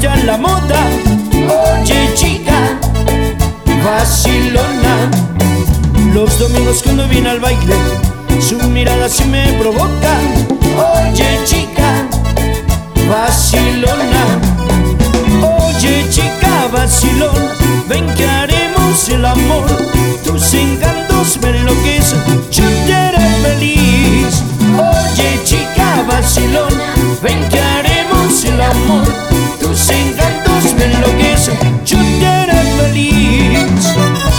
viste a la moda. Oye chica, vacilona. Los domingos cuando viene al baile, su mirada sí me provoca. Oye chica, vacilona. Oye chica, vacilona, ven que haremos el amor. Tus encantos me enloquecen, yo te haré feliz. Oye chica, vacilona, ven que haremos el amor. Tus encantos me enloquecen, yo te haré feliz.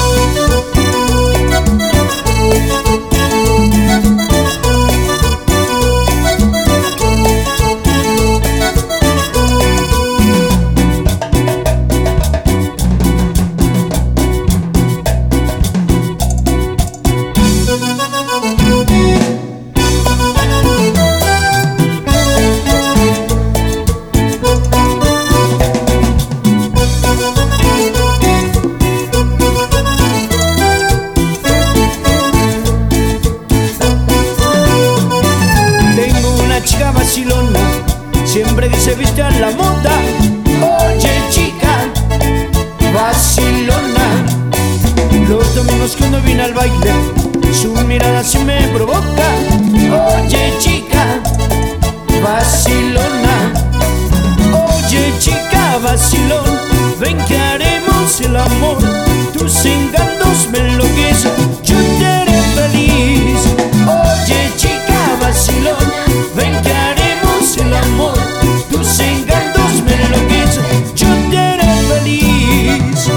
Siempre que se viste a la moda. Oye chica, vacilona. Los domingos cuando viene al baile, su mirada sí me provoca. Oye chica, vacilona. Oye chica, vacilona, ven que haremos el amor. Tus encantos me enloquecen, yo te haré feliz. Oye chica, vacilona, ven que haremos el amor. Tus encantos me enloquecen, yo te haré feliz.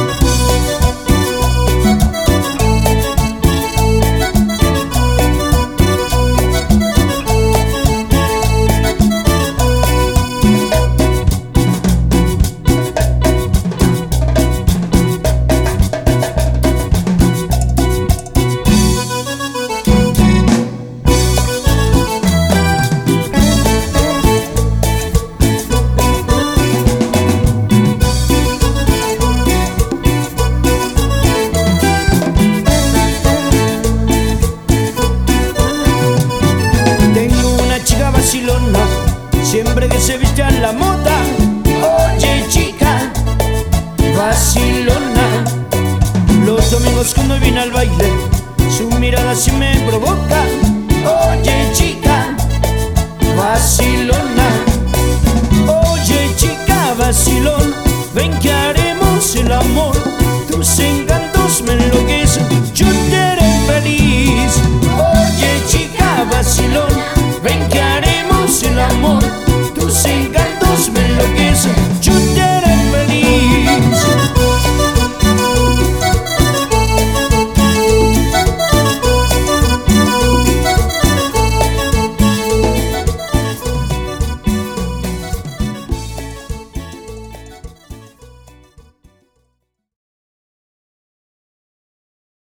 Siempre que se viste a la moda. Oye chica, vacilona. Los domingos cuando viene al baile, su mirada sí me provoca. Oye chica, vacilona. Oye chica, vacilona, ven que haremos el amor. Tus